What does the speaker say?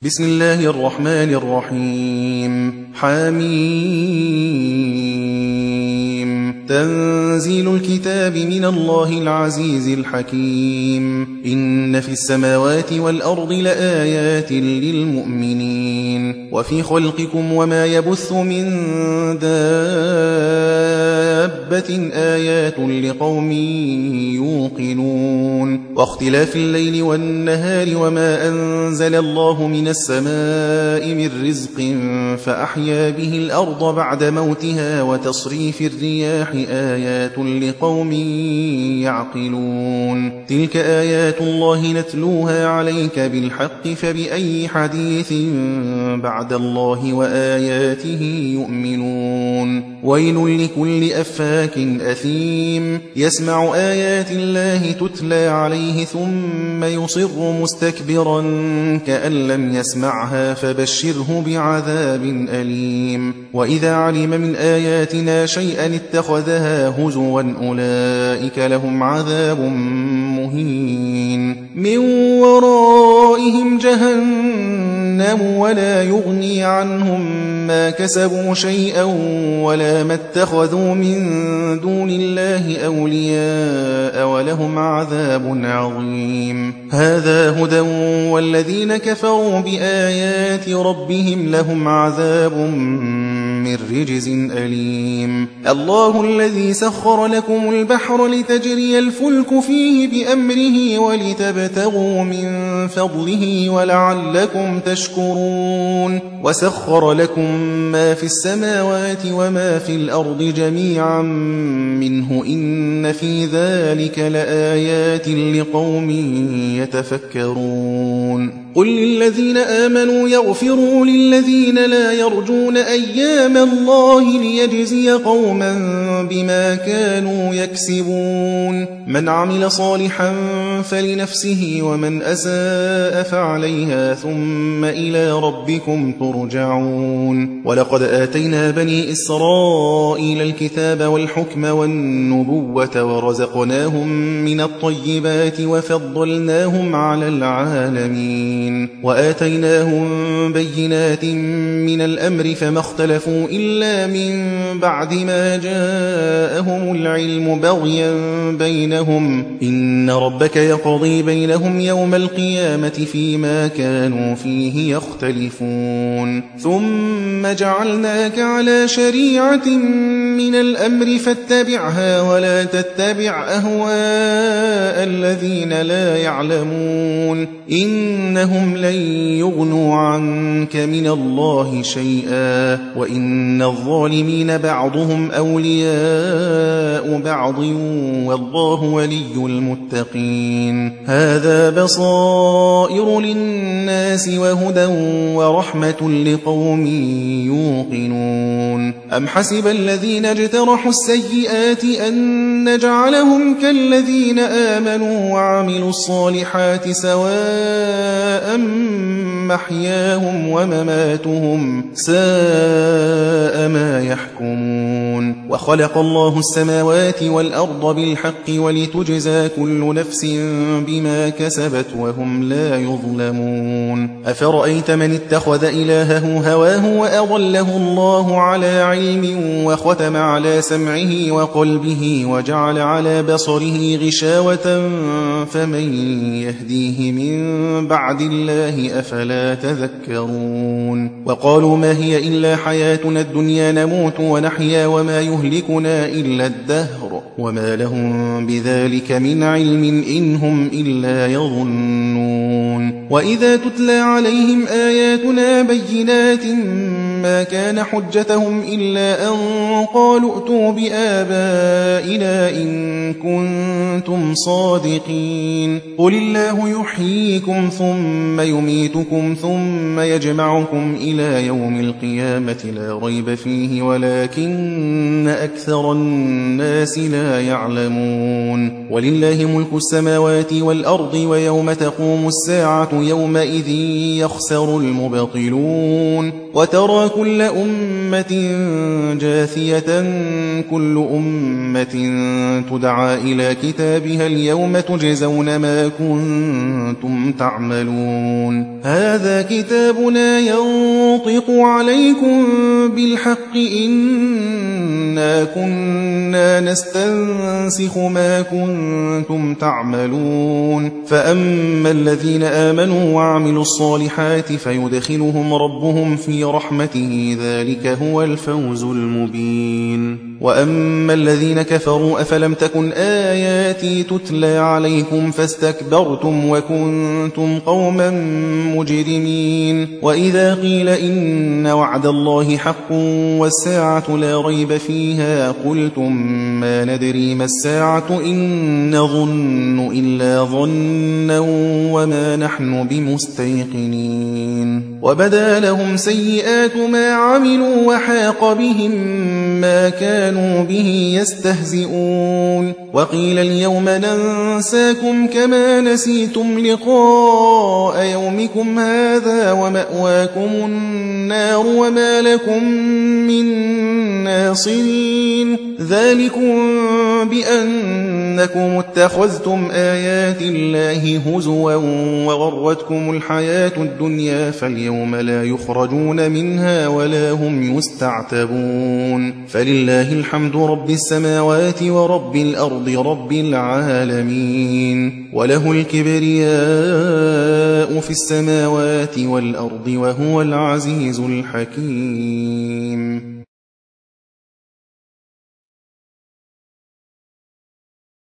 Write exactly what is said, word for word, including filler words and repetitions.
بسم الله الرحمن الرحيم حميم تنزيل الكتاب من الله العزيز الحكيم إن في السماوات والأرض لآيات للمؤمنين وفي خلقكم وما يبث من دابة آيات لقوم يوقنون واختلاف الليل والنهار وما أنزل الله من السماء من رزق فأحيا به الأرض بعد موتها وتصريف الرياح آيات لقوم يعقلون تلك آيات الله نتلوها عليك بالحق فبأي حديث بعد الله وآياته يؤمنون ويل لكل أفاك أثيم يسمع آيات الله تتلى عليه ثم يصر مستكبرا كأن لم يسمعها فبشره بعذاب أليم وإذا علم من آياتنا شيئا اتخذها هزوا أولئك لهم عذاب مهين من ورائهم جهنم ولا يغني عنهم ما كسبوا شيئا ولا ما اتخذوا من دون الله أولياء ولهم عذاب عظيم هذا هدى والذين كفروا بآيات ربهم لهم عذاب من رجز أليم الله الذي سخر لكم البحر لتجري الفلك فيه بأمره ولتبتغوا من فضله ولعلكم تشكرون وسخر لكم ما في السماوات وما في الأرض جميعا منه إن في ذلك لآيات لقوم يتفكرون قل للذين آمنوا يغفروا للذين لا يرجون أيام الله ليجزي قوما بما كانوا يكسبون من عمل صالحا فلنفسه ومن أساء فعليها ثم إلى ربكم ترجعون ولقد آتينا بني إسرائيل الكتاب والحكم والنبوة ورزقناهم من الطيبات وفضلناهم على العالمين وآتيناهم بينات من الأمر فما اختلفوا إلا من بعد ما جاءهم العلم بغيا بينهم إن ربك يقضي بينهم يوم القيامة فيما كانوا فيه يختلفون ثم جعلناك على شريعة من الأمر فاتبعها ولا تتبع أهواء الذين لا يعلمون إنهم لن يغنوا عنك من الله شيئا وإن الظالمين بعضهم أولياء بعض والله ولي المتقين هذا بصائر للناس وهدى ورحمة لقوم يوقنون أم حسب الذين اجترحوا السيئات أن نجعلهم كالذين آمنوا وعملوا الصالحات سواء محياهم ومماتهم ساء ما يحكمون وخلق الله السماوات والأرض بالحق ولتجزى كل نفس بما كسبت وهم لا يظلمون أفرأيت من اتخذ إلهه هواه وأضله الله على علم وختم على سمعه وقلبه وجعل على بصره غشاوة فمن يهديه من بعد الله أفلا تذكرون وقالوا ما هي إلا حياتنا الدنيا نموت ونحيا وما يهلكنا إلا الدهر وما لهم بذلك من علم إن هم إلا يظنون وإذا تتلى عليهم آياتنا بينات ما كان حجتهم إلا أن قالوا ائتوا بآبائنا إن كنتم صادقين قل الله يحييكم ثم يميتكم ثم يجمعكم إلى يوم القيامة لا ريب فيه ولكن أكثر الناس لا يعلمون ولله ملك السماوات والأرض ويوم تقوم الساعة يومئذ يخسر المبطلون وترى كل أمة جاثية كل أمة تدعى إلى كتابها اليوم تجزون ما كنتم تعملون هذا كتابنا ينطق عليكم بالحق إنا كنا نستنسخ ما كنتم تعملون فأما الذين آمنوا وعملوا الصالحات فيدخلهم ربهم في رحمته ذلك هو الفوز المبين وأما الذين كفروا أفلم تكن آياتي تتلى عليكم فاستكبرتم وكنتم قوما مجرمين وإذا قيل إن وعد الله حق والساعة لا ريب فيها قلتم ما ندري ما الساعة إن نظن إلا ظنا وما نحن بمستيقنين وبدا لهم سيئات ما عملوا وحاق بهم ما كانوا به يستهزئون وقيل اليوم ننساكم كما نسيتم لقاء يومكم هذا ومأواكم النار وما لكم من ناصرين ذلكم بأنكم اتخذتم آيات الله هزوا وغرتكم الحياة الدنيا فاليوم لا يخرجون منها ولا هم يستعتبون فلله الحمد رب السماوات ورب الأرض رب العالمين وله الكبرياء في السماوات والأرض وهو العزيز الحكيم